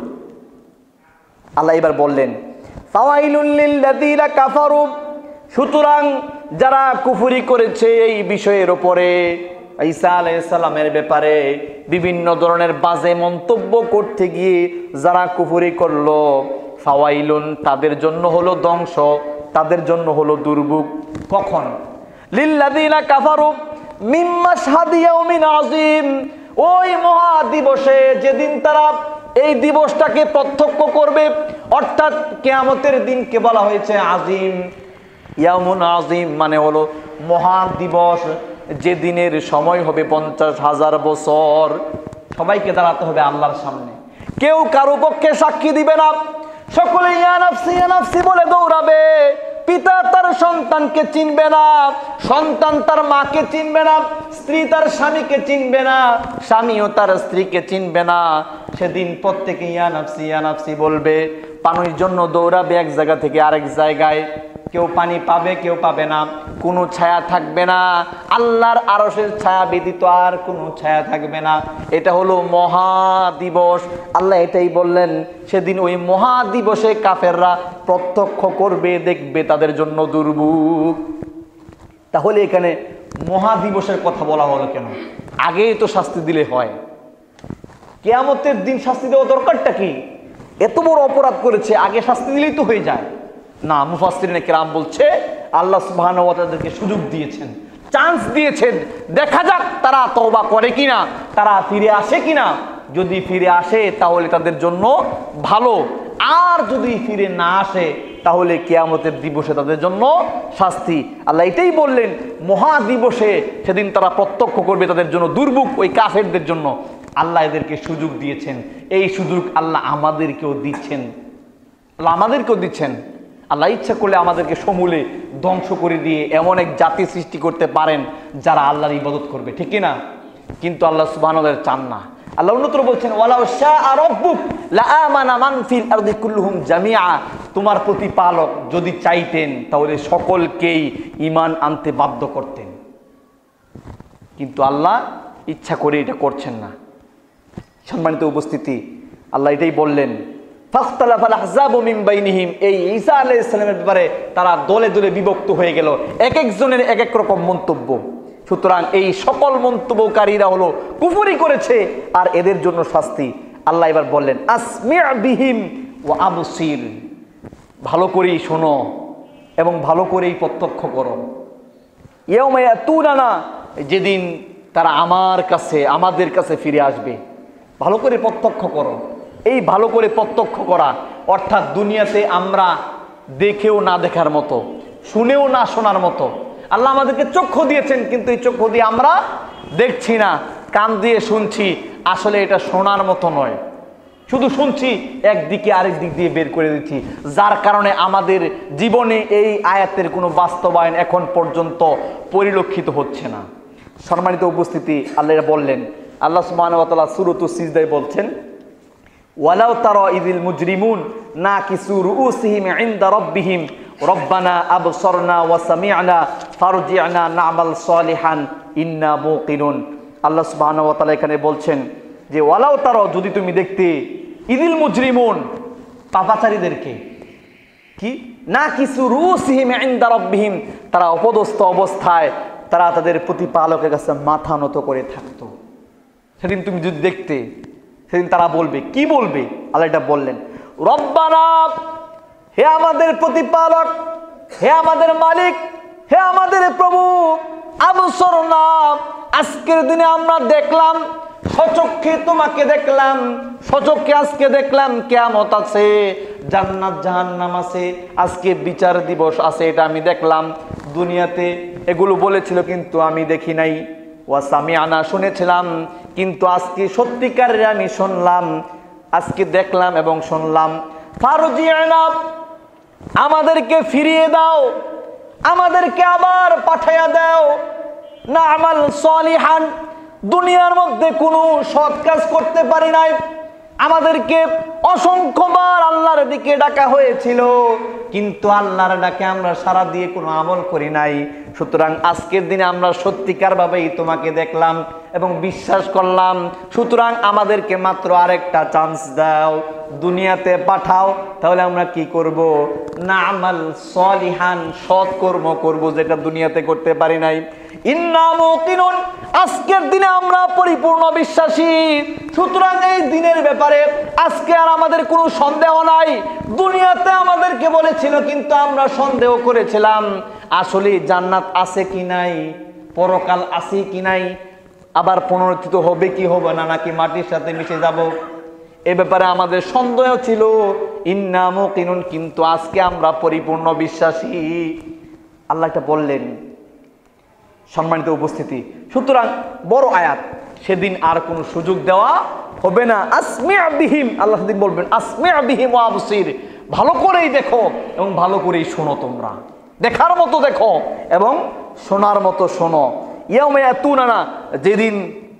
আল্লাহ এবার বললেন ফাওয়াইলুল লিল্লাযিনা কাফারু, সুতরাং যারা কুফরি করেছে এই বিষয়ের উপরে, ঈসা আলাইহিস সালামের ব্যাপারে বিভিন্ন ধরনের বাজে মন্তব্য করতে গিয়ে যারা কুফরি করলো, ফাওয়াইলুন তাদের জন্য হলো ধ্বংস, তাদের জন্য হলো দুর্ভোগ। কখন? লিল্লাযিনা কাফারু মিন মাশহাদি ইয়াউমিন আযীম, ওই মহা দিবসে যেদিন তারা এই দিবসটাকে প্রত্যক্ষ করবে, অর্থাৎ কিয়ামতের দিনকে বলা হয়েছে আযীম। ইয়াউমুন আযীম মানে হলো মহা দিবস, যে দিনের সময় হবে 50,000 বছর। সবাইকে দাঁড়াতে হবে আল্লাহর সামনে, কেউ কারো পক্ষে সাক্ষী দিবে না, সকলে ইয়া নাফসি বলে দৌড়াবে। পিতা তার সন্তানকে চিনবে না, সন্তান তার মাকে চিনবে না, স্ত্রী তার স্বামীকে চিনবে না, স্বামীও তার স্ত্রীকে চিনবে না। সেদিন প্রত্যেকে ইয়া নাফসি বলবে। পানির জন্য দৌড়াবে এক জায়গা থেকে আরেক জায়গায়, কেউ পানি পাবে কেউ পাবে না, কোনো ছায়া থাকবে না, আল্লাহর আরশের ছায়া ব্যতীত আর কোনো ছায়া থাকবে না। এটা হলো মহা দিবস। আল্লাহ এটাই বললেন, সেদিন ওই মহা দিবসে কাফেররা প্রত্যক্ষ করবে, দেখবে, তাদের জন্য দুর্ভোগ। তাহলে এখানে মহা দিবসের কথা বলা হলো কেন? আগেই তো শাস্তি দিলে হয়, কিয়ামতের দিন শাস্তি দেওয়া দরকারটা কি? এত বড় অপরাধ করেছে, আগে শাস্তি দিলেই তো হয়ে যায় না। মুফাসসিরিনে কেরাম বলছে আল্লাহ সুবহানাহু ওয়া তাআলা তাদেরকে সুযোগ দিয়েছেন, চান্স দিয়েছেন, দেখা যাক তারা তওবা করে কিনা, তারা ফিরে আসে কিনা। যদি ফিরে আসে তাহলে তাদের জন্য ভালো, আর যদি ফিরে না আসে তাহলে কিয়ামতের দিবসে তাদের জন্য শাস্তি। আল্লাহ এটাই বললেন, মহা দিবসে সেদিন তারা প্রত্যক্ষ করবে, তাদের জন্য দুর্ভোগ, ওই কাফেরদের জন্য। আল্লাহ এদেরকে সুযোগ দিয়েছেন, এই সুযোগ আল্লাহ আমাদেরকেও দিচ্ছেন, আল্লাহ ইচ্ছা করলে আমাদেরকে সমূলে ধ্বংস করে দিয়ে এমন এক জাতি সৃষ্টি করতে পারেন যারা আল্লাহর ইবাদত করবে, ঠিক না? কিন্তু আল্লাহ সুবহানাহু ওয়া তাআলা চান না। আল্লাহ অন্যত্র বলছেন ওয়ালাউ শাআ রাব্বুক লাআমানা মান ফিল আরদি কুল্লুহুম জামিআ, তোমার প্রতিপালক যদি চাইতেন তাহলে সকলকেই ঈমান আনতে বাধ্য করতেন, কিন্তু আল্লাহ ইচ্ছা করে এটা করছেন না। সম্মানিত উপস্থিতি, আল্লাহ এটাই বললেন ফাখতালাফাল আহজাবু মিন বাইনিহিম, এই ঈসা আলাইহিস সালামের ব্যাপারে তারা দলে দলে বিভক্ত হয়ে গেল, এক একজনের এক এক রকম মন্তব্য। সুতরাং এই সকল মন্তব্যকারীরা হলো কুফরি করেছে, আর এদের জন্য শাস্তি। আল্লাহ এবার বললেন আসমি' বিহিম ওয়া আবসির, ভালো করেই শোনো এবং ভালো করেই প্রত্যক্ষ করো। ইয়াউমা ইয়াতুনানা, যেদিন তারা আমার কাছে, আমাদের কাছে ফিরে আসবে, ভালো করে প্রত্যক্ষ করো। এই ভালো করে প্রত্যক্ষ করা অর্থাৎ দুনিয়াতে আমরা দেখেও না দেখার মতো, শুনেও না শোনার মতো। আল্লাহ আমাদেরকে চক্ষু দিয়েছেন, কিন্তু এই চক্ষু দিয়ে আমরা দেখছি না, কান দিয়ে শুনছি, আসলে এটা শোনার মতো নয়, শুধু শুনছি, একদিকে আরেক দিক দিয়ে বের করে দিচ্ছি, যার কারণে আমাদের জীবনে এই আয়াতের কোনো বাস্তবায়ন এখন পর্যন্ত পরিলক্ষিত হচ্ছে না। সম্মানিত উপস্থিতি, আল্লাহ বললেন, আল্লাহ সুবহানাহু ওয়া তাআলা সূরাতুস সিজদায় বলছেন ওয়ালাউ তারা ইযিল মুজরিমুন নাকিসু রুউসিহিম ইনদা রাব্বিহিম রব্বানা আবসারনা ওয়া সামি'না ফারজি'না না'মাল সালিহান ইন্না মুকিনুন। আল্লাহ সুবহানাহু ওয়া তাআলা এখানে বলছেন যে ওয়ালাউ তারা, যদি তুমি দেখতে, ইযিল মুজরিমুন, পাপাচারীদেরকে, কি নাকিসু রুউসিহিম ইনদা রাব্বিহিম, তারা অপদস্থ অবস্থায় তারা তাদের প্রতিপালকের কাছে মাথা নত করে থাকতো। সেদিন তুমি যদি দেখতে, সেদিন তারা বলবে, কি বলবে? আল্লাহ এটা বললেন, রব্বানা, হে আমাদের প্রতিপালক, হে আমাদের মালিক, হে আমাদের প্রভু, আবসরনা, আজকের দিনে আমরা দেখলাম, সচক্ষে তোমাকে দেখলাম, সচক্ষে আজকে দেখলাম কিয়ামত আছে, জান্নাত জাহান্নাম আছে, আজকে বিচার দিবস আছে, এটা আমি দেখলাম। দুনিয়াতে এগুলো বলেছিল কিন্তু আমি দেখি নাই। ওয়া সামি'না, শুনেছিলাম, কিন্তু আজকে সত্যিকারের আমি শুনলাম, আজকে দেখলাম এবং শুনলাম। ফারজি'না, আমাদেরকে ফিরিয়ে দাও, আমাদেরকে আবার পাঠাইয়া দাও, না'মাল সালিহান, দুনিয়ার মধ্যে কোনো সৎ কাজ করতে পারি নাই, আমাদেরকে অসংখ্যবার আল্লাহর দিকে ডাকা হয়েছিল, কিন্তু আল্লাহর ডাকে আমরা সাড়া দিয়ে কোনো আমল করি নাই। সুতরাং আজকের দিনে আমরা সত্যিকার ভাবেই তোমাকে দেখলাম এবং বিশ্বাস করলাম, সুতরাং আমাদেরকে মাত্র আরেকটা চান্স দাও, দুনিয়াতে পাঠাও, তাহলে আমরা কি করব? না'মাল সালিহান, সৎ কর্ম করব, যেটা দুনিয়াতে করতে পারি নাই। ইন্না মুকিনুন, আজকের দিনে আমরা পরিপূর্ণ বিশ্বাসী। সুতরাং এই দিনের ব্যাপারে আজকে আর আমাদের কোনো সন্দেহ নাই। দুনিয়াতে আমাদেরকে বলেছিল, কিন্তু আমরা সন্দেহ করেছিলাম, আসলে জান্নাত আছে কি নাই, পরকাল আছে কি নাই, আবার পুনরুত্থিত হবে কি হবে না, নাকি মাটির সাথে মিশে যাব, এ ব্যাপারে আমাদের সন্দেহ ছিল। ইন্না মুকিনুন, কিন্তু আজকে আমরা পরিপূর্ণ বিশ্বাসী। আল্লাহ এটা বললেন। সম্মানিত উপস্থিতি, সুতরাং বড় আয়াত, সেদিন আর কোনো সুযোগ দেওয়া হবে না। আসমি' বিহিম, আল্লাহ সেদিন বলবেন আসমি' বিহিম ওয়া আবসির, ভালো করেই দেখো এবং ভালো করেই শোনো, তোমরা দেখার মতো দেখো এবং শোনার মতো শোনো। ইয়াউমা ইয়াতুনানা, যেদিন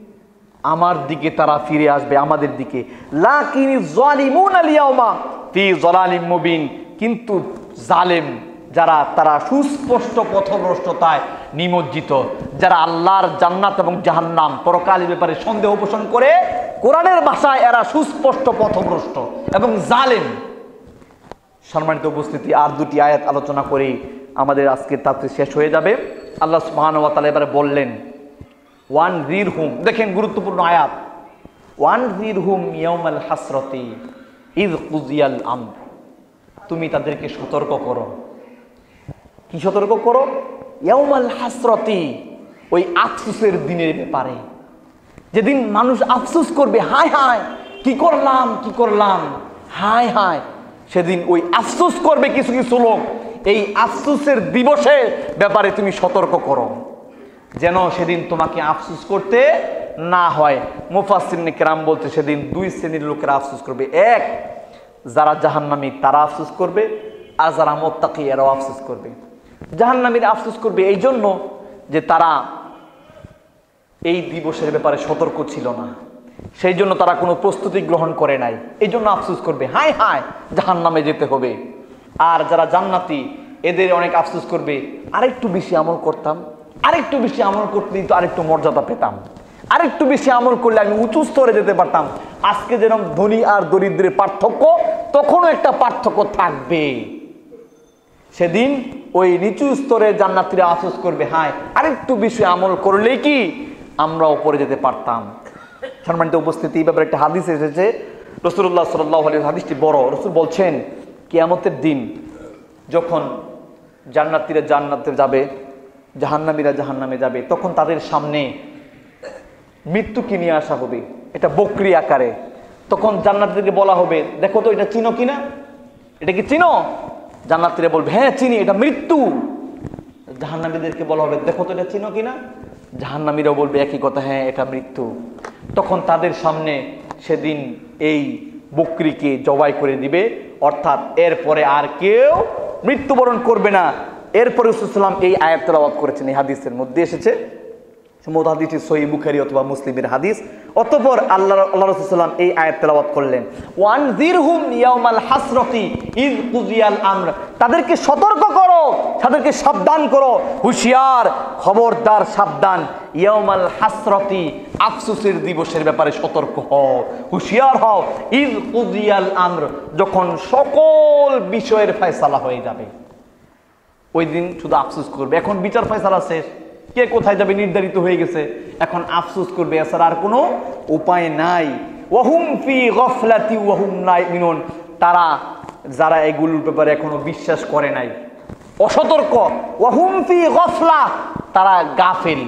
আমার দিকে তারা ফিরে আসবে, আমাদের দিকে। লাকিন যালিমুনা আল-ইয়াউমা ফি যালালিম মুবিন, কিন্তু জালেম যারা, তারা সুস্পষ্ট পথভ্রষ্টতায় নিমজ্জিত, যারা আল্লাহর জান্নাত এবং জাহান্নাম পরকালের ব্যাপারে সন্দেহ পোষণ করে, কোরআনের ভাষায় এরা সুস্পষ্ট পথভ্রষ্ট এবং জালেম। সম্মানিত উপস্থিতি, আর দুটি আয়াত আলোচনা করেই আমাদের আজকের তাফসীর শেষ হয়ে যাবে। আল্লাহ সুবহানাহু ওয়া তাআলা এবারে বললেন ওয়ানজিরহুম, দেখেন গুরুত্বপূর্ণ আয়াত, ওয়ানজিরহুম ইয়াউমাল হাসরাতি ইয কুযিয়াল আমর, তুমি তাদেরকে সতর্ক করো। কি সতর্ক করো? ইয়াউমাল হাসরাতি, ওই আফসোসের দিনের ব্যাপারে, যেদিন মানুষ আফসোস করবে, হায় হায় কি করলাম, কি করলাম, হায় হায়, সেদিন ওই আফসোস করবে কিছু কিছু লোক। এই আফসোসের দিবসের ব্যাপারে তুমি সতর্ক করো, যেন সেদিন তোমাকে আফসোস করতে না হয়। মুফাসসিরিন কেরাম বলতে, সেদিন দুই শ্রেণীর লোকেরা আফসোস করবে। এক, যারা জাহান্নামী তারা আফসোস করবে, আর যারা মুত্তাকি এরাও আফসোস করবে। জাহান্নামীরা আফসোস করবে এই জন্য যে তারা এই দিবসের ব্যাপারে সতর্ক ছিল না, সেই জন্য তারা কোনো প্রস্তুতি গ্রহণ করে নাই, এই জন্য আফসোস করবে, হায় হায় জাহান্নামে যেতে হবে। আর যারা জান্নাতি এদের অনেক আফসোস করবে, আরেকটু বেশি আমল করতাম, আরেকটু বেশি আমল করতেই তো আরেকটু মর্যাদা পেতাম, আরেকটু বেশি আমল করলে আমি উঁচু স্তরে যেতে পারতাম। আজকে যেরকম ধনী আর দরিদ্রের পার্থক্য, তখনও একটা পার্থক্য থাকবে। সেদিন ওই নিচু স্তরে জান্নাতীরা আফসোস করবে, হায় আরেকটু বেশি আমল করলেই কি আমরা উপরে যেতে পারতাম। সম্মানিত উপস্থিতি, এই ব্যাপারে একটা হাদিস এসেছে, রাসূলুল্লাহ সাল্লাল্লাহু আলাইহি ওয়াসাল্লাম, হাদিসটি বড়। রাসূল বলছেন, কিয়ামতের দিন যখন জান্নাতীরা জান্নাতে যাবে, জাহান্নামীরা জাহান্নামে যাবে, তখন তাদের সামনে মৃত্যুকে নিয়ে আসা হবে, এটা বকরি আকারে। তখন জান্নাতীদেরকে বলা হবে, দেখো তো এটা চিনো কিনা, এটা কি চিনো? জান্নাতীরা বলবে, হ্যাঁ চিনি, এটা মৃত্যু। জাহান্নামীদেরকে বলা হবে, দেখো তো এটা চিনো কিনা? জাহান্নামীরাও বলবে একই কথা, হ্যাঁ এটা মৃত্যু। তখন তাদের সামনে সেদিন এই বকরিকে জবাই করে দিবে, অর্থাৎ এরপরে আর কেউ মৃত্যুবরণ করবে না। এরপরে রাসূল সাল্লাল্লাহু আলাইহি ওয়াসাল্লাম এই আয়াত তেলাওয়াত করেছেন, এই হাদিসের মধ্যে এসেছে, সম্ভবত হাদিসটি সহিহ বুখারী অথবা মুসলিমের হাদিস। অতঃপর আল্লাহ রাসূল সাল্লাল্লাহু আলাইহি ওয়াসাল্লাম এই আয়াত তেলাওয়াত করলেন, ওয়ানজিরহুম ইয়াউমাল হাসরাতি ইয কুযিয়াল আমর, তাদেরকে সতর্ক করো, তাদেরকে সাবধান করো, হুঁশিয়ার, খবরদার, সাবধান, ইয়াউমাল হাসরাতি, আফসোসের দিবসের ব্যাপারে সতর্ক হও, হুঁশিয়ার হও, ইয কুযিয়াল আমর, যখন সকল বিষয়ের ফয়সালা হয়ে যাবে। ওই দিন শুধু আফসোস করবে, এখন বিচার ফয়সালা শেষ, কে কোথায় যাবে নির্ধারিত হয়ে গেছে, এখন আফসোস করবে, এছাড়া আর কোনো উপায় নাই। ওয়াহুম ফি গফলাতি ওয়াহুম লা ইউমিনুন, তারা যারা এগুলোর ব্যাপারে এখনো বিশ্বাস করে নাই, অসতর্ক, ওয়াহুম ফি গফলা, তারা গাফিল,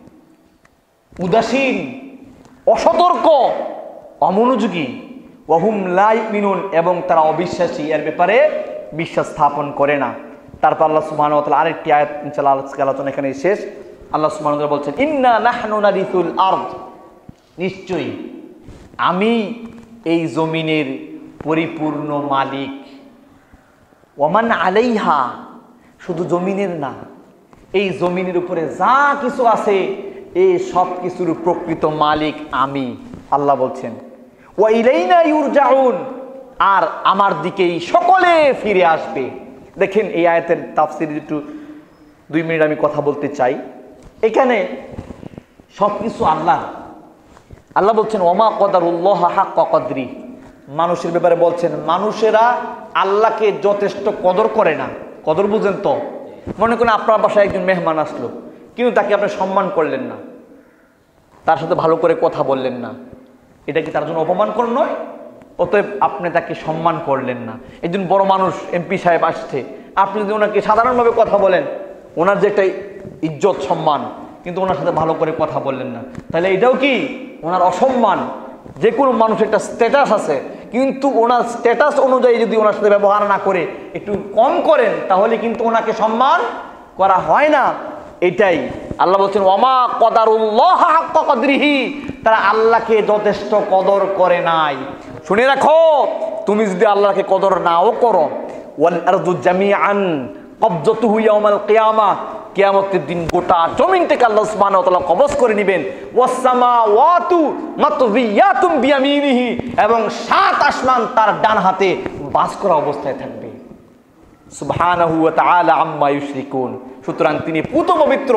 উদাসীন, অসতর্ক, অমনোযোগী, ওয়াহুম লা ইউমিনুন, এবং তারা অবিশ্বাসী, এর ব্যাপারে বিশ্বাস স্থাপন করে না। তারপর আল্লাহ সুবহানাহু ওয়া তাআলা আরেকটি আয়াত, ইনশাআল্লাহ আজকে আলোচনা এখানে শেষ। আল্লাহ সুবহানাহু ওয়া তাআলা বলছেন, ইন্না নাহনু নারিসুল আরদ, নিশ্চয়ই আমি এই জমিনের পরিপূর্ণ মালিক, ওয়ামান আলাইহা, শুধু জমিনের না, এই জমিনের উপরে যা কিছু আছে এই সব কিছুর প্রকৃত মালিক আমি, আল্লাহ বলছেন, ওয়া ইলাইনা ইউরজাউন, আর আমার দিকেই সকলে ফিরে আসবে। দেখেন এই আয়াতের তাফসীর একটু 2 মিনিট আমি কথা বলতে চাই। এখানে সবকিছু আল্লাহ, আল্লাহ বলছেন ওমা কদারুল্লাহ হাক্কা কদরি, মানুষের ব্যাপারে বলছেন মানুষেরা আল্লাহকে যথেষ্ট কদর করে না। কদর বুঝেন তো? মনে করেন আপনার বাসায় একজন মেহমান আসলো, কিন্তু তাকে আপনি সম্মান করলেন না, তার সাথে ভালো করে কথা বললেন না, এটা কি তার জন্য অপমানকর নয়? অতএব আপনি তাকে সম্মান করলেন না। একজন বড় মানুষ, এমপি সাহেব আসছে, আপনি যদি ওনাকে সাধারণভাবে কথা বলেন, ওনার যে একটা ইজ্জত সম্মান, কিন্তু ওনার সাথে ভালো করে কথা বললেন না, তাহলে এটাও কি ওনার অসম্মান? যে কোনো মানুষের একটা স্ট্যাটাস আছে, কিন্তু ওনার স্ট্যাটাস অনুযায়ী যদি ওনার সাথে ব্যবহার না করে একটু কম করেন, তাহলে কিন্তু ওনাকে সম্মান করা হয় না। এটাই আল্লাহ বলছেন ওয়ামা কদারুল্লাহ হাক্কা কদরিহি, তারা আল্লাহকে যথেষ্ট কদর করে নাই। শুনে রাখো, তুমি যদি আল্লাহকে কদর নাও করো, ওয়াল আরদু জামিআন কবজাতুহু ইয়াউমাল কিয়ামাহ, কিয়ামতের দিন গোটা জমিনটাকে আল্লাহ সুবহানাহু ওয়া তাআলা কবজ করে নেবেন। ওয়াস সামাওয়াতু মাতবিয়াতুম বিয়ামিনিহি, এবং 7 আসমান তার ডান হাতে বাস করা অবস্থায় থাকবে। সুবহানাহু ওয়া তাআলা আম্মা ইউশরিকুন, সুতরাং তিনি পুত পবিত্র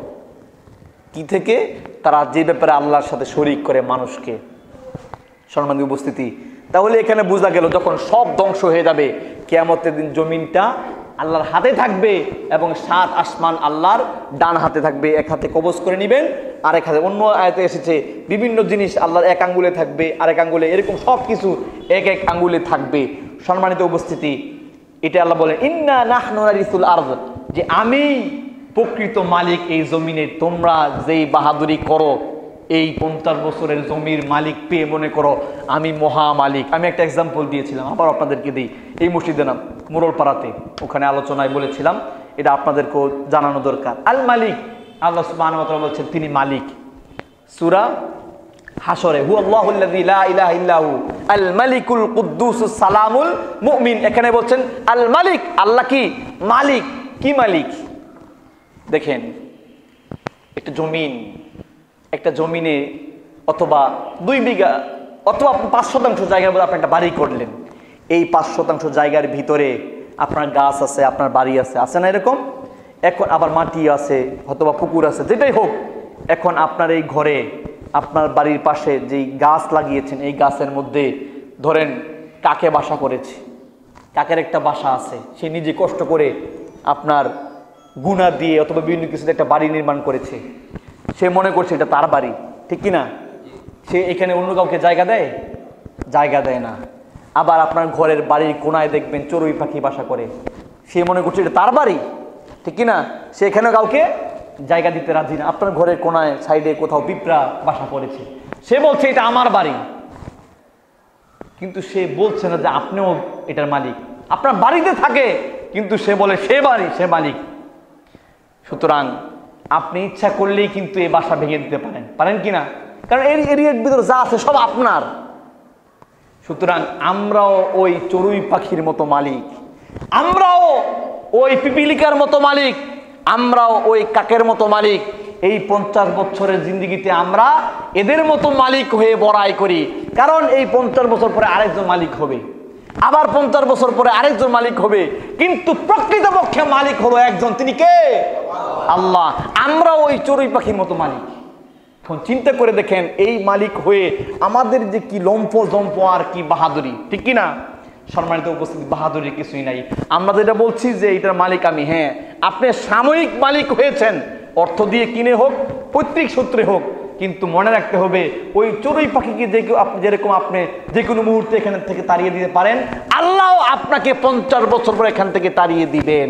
কি থেকে? তারা যে ব্যাপারে আল্লাহর সাথে শরীক করে মানুষকে। সম্মানিত উপস্থিতি, তাহলে এখানে বোঝা গেল যখন সব ধ্বংস হয়ে যাবে, কিয়ামতের দিন জমিনটা আল্লাহর হাতে থাকবে এবং 7 আসমান আল্লাহর ডান হাতে থাকবে। এক হাতে কবজ করে নেবেন, আরেক হাতে, অন্য আয়াতে এসেছে বিভিন্ন জিনিস আল্লাহর এক আঙ্গুলে থাকবে, আরেক আঙ্গুলে, এরকম সব কিছু এক এক আঙ্গুলে থাকবে। সম্মানিত উপস্থিতি, এটা আল্লাহ বলেন ইন্না নাহনু নারিসুল আরদ, যে আমি প্রকৃত মালিক এই জমিনের। তোমরা যেই বাহাদুরি করো, এই 50 বছরের জমির মালিক পেয়ে মনে করো আমি মহা মালিক। আমি একটা এক্সাম্পল দিয়েছিলাম, আবার আপনাদেরকে দিই। এই মসজিদে নাম মোরলপাড়াতে, ওখানে আলোচনায় বলেছিলাম, এটা আপনাদেরকেও জানানো দরকার। আল মালিক, আল্লাহ সুবহানাহু ওয়া তাআলা বলছেন তিনি মালিক। সূরা হাসরে, হু আল্লাহুল্লাযী লা ইলাহা ইল্লাহু আল মালিকুল কুদ্দুসুস সালামুল মুমিন, এখানে বলছেন আল মালিক, আল্লাহ কি মালিক। কি মালিক? দেখেন, একটা জমিনে অথবা 2 বিঘা অথবা 5 শতাংশ জায়গার মধ্যে আপনি একটা বাড়ি করলেন। এই 5 শতাংশ জায়গার ভিতরে আপনার গাছ আছে, আপনার বাড়ি আছে, আছে না এরকম? এখন আবার মাটি আছে, অথবা পুকুর আছে, যেটাই হোক। এখন আপনার এই ঘরে, আপনার বাড়ির পাশে যেই গাছ লাগিয়েছেন, এই গাছের মধ্যে ধরেন কাকে বাসা করেছে, কাকের একটা বাসা আছে, সে নিজে কষ্ট করে আপনার গুণা দিয়ে অথবা বিভিন্ন কিছুতে একটা বাড়ি নির্মাণ করেছে, সে মনে করছে এটা তার বাড়ি, ঠিক কিনা? সে এখানে অন্য কাউকে জায়গা দেয়? জায়গা দেয় না। আবার আপনার ঘরের বাড়ির কোনায় দেখবেন চড়ুই পাখি বাসা করে, সে মনে করছে এটা তার বাড়ি, ঠিক কিনা? সে এখানে কাউকে জায়গা দিতে রাজি না। আপনার ঘরের কোনায় সাইডে কোথাও পিঁপড়া বাসা করেছে, সে বলছে এটা আমার বাড়ি, কিন্তু সে বলছে না যে আপনিও এটার মালিক। আপনার বাড়িতে থাকে কিন্তু সে বলে সে বাড়ি, সে মালিক। সুতরাং আপনি ইচ্ছা করলেই কিন্তু এই বাসা ভেঙে দিতে পারেন, পারেন কিনা? কারণ এই এরিয়ার ভিতরে যা আছে সব আপনার। সুতরাং আমরাও ওই চড়ুই পাখির মতো মালিক, আমরাও ওই পিপিলিকার মতো মালিক, আমরাও ওই কাকের মতো মালিক। এই 50 বছরের জিন্দিগিতে আমরা এদের মতো মালিক হয়ে বড়াই করি, কারণ এই 50 বছর পরে আরেকজন মালিক হবে, আবার 50 বছর পরে আরেকজন মালিক হবে, কিন্তু প্রকৃতপক্ষে মালিক হলো একজন, তিনি কে? আল্লাহ। আমরা ওই চড়ুই পাখির মতো মালিক। এখন চিন্তা করে দেখেন, এই মালিক হয়ে আমাদের যে কি লম্ফ জম্প আর কি বাহাদুরি, ঠিক কিনা? সম্মানিত উপস্থিতি, বাহাদুরি কিছুই নাই। আমরা যেটা বলছি যে এটার মালিক আমি, হ্যাঁ, আপনি সাময়িক মালিক হয়েছেন, অর্থ দিয়ে কিনে হোক, পৈতৃক সূত্রে হোক, কিন্তু মনে রাখতে হবে ওই চড়ুই পাখিকে যেরকম আপনি যে কোনো মুহূর্তে এখান থেকে তাড়িয়ে দিতে পারেন, আল্লাহ আপনাকে 50 বছর পর এখান থেকে তাড়িয়ে দিবেন।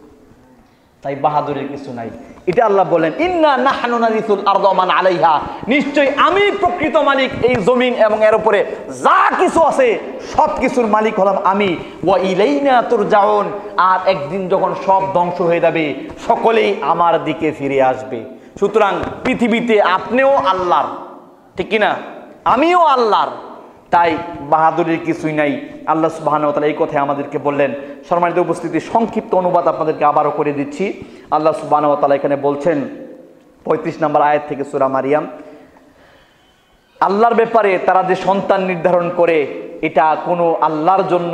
তাই বাহাদুরের কিছু নাই। এটা আল্লাহ বলেন, ইন্না নাহনু নারিসুল আরদা ওয়া মান আলাইহা, নিশ্চয়ই আমি প্রকৃত মালিক এই জমিন এবং এর উপরে যা কিছু আছে সব কিছুর মালিক হলাম আমি। ওয়া ইলাইনা তুরজাউন, আর একদিন যখন সব ধ্বংস হয়ে যাবে সকলেই আমার দিকে ফিরে আসবে। সুতরাং পৃথিবীতে আপনিও আল্লাহর, ঠিক কিনা? আমিও আল্লাহর। তাই বাহাদুরির কিছুই নাই। আল্লাহ সুবহানাহু ওয়া তাআলা এই কথাই আমাদেরকে বললেন। সম্মানিত উপস্থিতি, সংক্ষিপ্ত অনুবাদ আপনাদেরকে আবারও করে দিচ্ছি। আল্লাহ সুবহানাহু ওয়া তাআলা এখানে বলছেন 35 নম্বর আয়াত থেকে সূরা মারিয়াম, আল্লাহর ব্যাপারে তারা যে সন্তান নির্ধারণ করে এটা কোনো আল্লাহর জন্য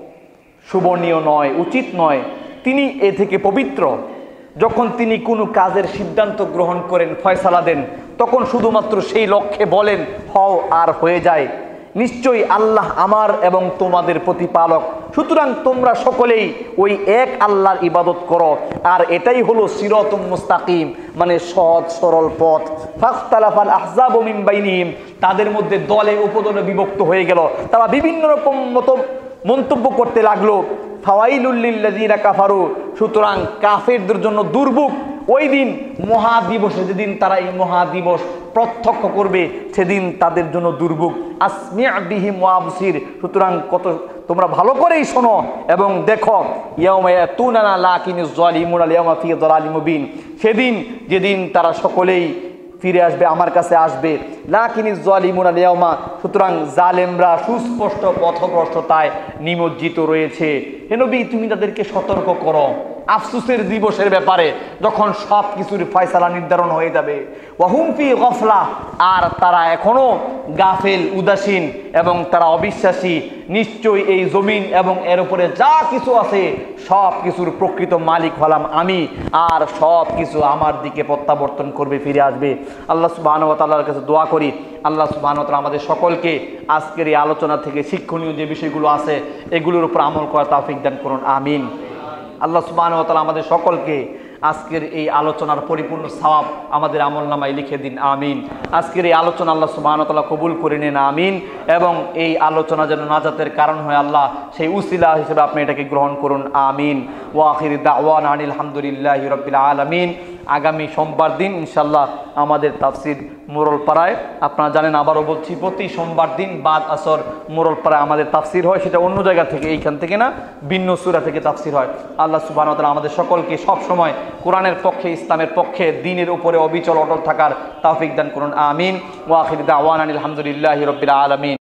শুভনীয় নয়, উচিত নয়। তিনি এ থেকে পবিত্র। যখন তিনি কোনো কাজের সিদ্ধান্ত গ্রহণ করেন, ফয়সালা দেন, তখন শুধুমাত্র সেই লক্ষ্যে বলেন হও, আর হয়ে যায়। নিশ্চয়ই আল্লাহ আমার এবং তোমাদের প্রতিপালক। সুতরাং তোমরা সকলেই ওই এক আল্লাহর ইবাদত করো, আর এটাই হলো সিরাতুম মুস্তাকিম, মানে সহজ সরল পথ। ফাখতালাফাল আহজাবু মিন বাইনিহিম, তাদের মধ্যে দলে উপদলে বিভক্ত হয়ে গেল, তারা বিভিন্ন রকম মন্তব্য করতে লাগলো। ফাওয়াইলুল লিল্লাযিনা কাফারু, সুতরাং কাফেরদের জন্য দুর্ভোগ ওই দিন, মহাদিবসে, যেদিন তারা এই মহাদিবস প্রত্যক্ষ করবে, সেদিন তাদের জন্য দুর্ভোগ। আসমি' বিহিম ওয়া আবসির, সুতরাং তোমরা ভালো করেই শোনো এবং দেখো। ইয়াউমা ইয়াতুনা লাকিনিজ জালিমুনা ইয়াউমা ফি যালালিম মুবিন, সেদিন যেদিন তারা সকলেই ফিরে আসবে, আমার কাছে আসবে। লাকিনিজ জালিমুনা ইয়াউমা, সুতরাং জালেমরা সুস্পষ্ট পথভ্রষ্টতায় নিমজ্জিত রয়েছে। হে নবী, তুমি তাদেরকে সতর্ক করো আফসোসের দিবসের ব্যাপারে, যখন সব কিছুর ফয়সালা নির্ধারণ হয়ে যাবে। ওয়াহুম ফি গফলা, আর তারা এখনো গাফেল, উদাসীন এবং তারা অবিশ্বাসী। নিশ্চয়ই এই জমিন এবং এর উপরে যা কিছু আছে সব কিছুর প্রকৃত মালিক হলাম আমি, আর সব কিছু আমার দিকে প্রত্যাবর্তন করবে, ফিরে আসবে। আল্লাহ সুবহানাহু ওয়া তাআলার কাছে দোয়া করি, আল্লাহ সুবহানাহু ওয়া তাআলা আমাদের সকলকে আজকের এই আলোচনা থেকে শিক্ষণীয় যে বিষয়গুলো আছে এগুলোর উপর আমল করার তৌফিক দান করুন, আমিন। আল্লাহ সুবহানাহু ওয়া তাআলা আমাদের সকলকে আজকের এই আলোচনার পরিপূর্ণ সওয়াব আমাদের আমলনামায় লিখে দিন, আমিন। আজকের এই আলোচনা আল্লাহ সুবহানাহু ওয়া তাআলা কবুল করে নেন, আমিন। এবং এই আলোচনা যেন নাজাতের কারণ হয়, আল্লাহ সেই উসিলা হিসেবে আপনি এটাকে গ্রহণ করুন, আমিন। ওয়া আখির দাওয়ানা আনিল হামদুলিল্লাহি রাব্বিল আলামিন। আগামী সোমবার দিন ইনশাআল্লাহ আমাদের তাফসির মোরলপাড়ায়, আপনারা জানেন, আবারও বলছি, প্রতি সোমবার দিন বাদ আসর মোরলপাড়ায় আমাদের তাফসির হয়। সেটা অন্য জায়গা থেকে, এইখান থেকে না, ভিন্ন সূরা থেকে তাফসির হয়। আল্লাহ সুবহানাহু ওয়া তাআলা আমাদের সকলকে সব সময় কোরআনের পক্ষে, ইসলামের পক্ষে, দ্বীনের উপরে অবিচল অটল থাকার তৌফিক দান করুন, আমিন। ওয়া আখির দাওয়ানা আনিল হামদুলিল্লাহি রাব্বিল আলামিন।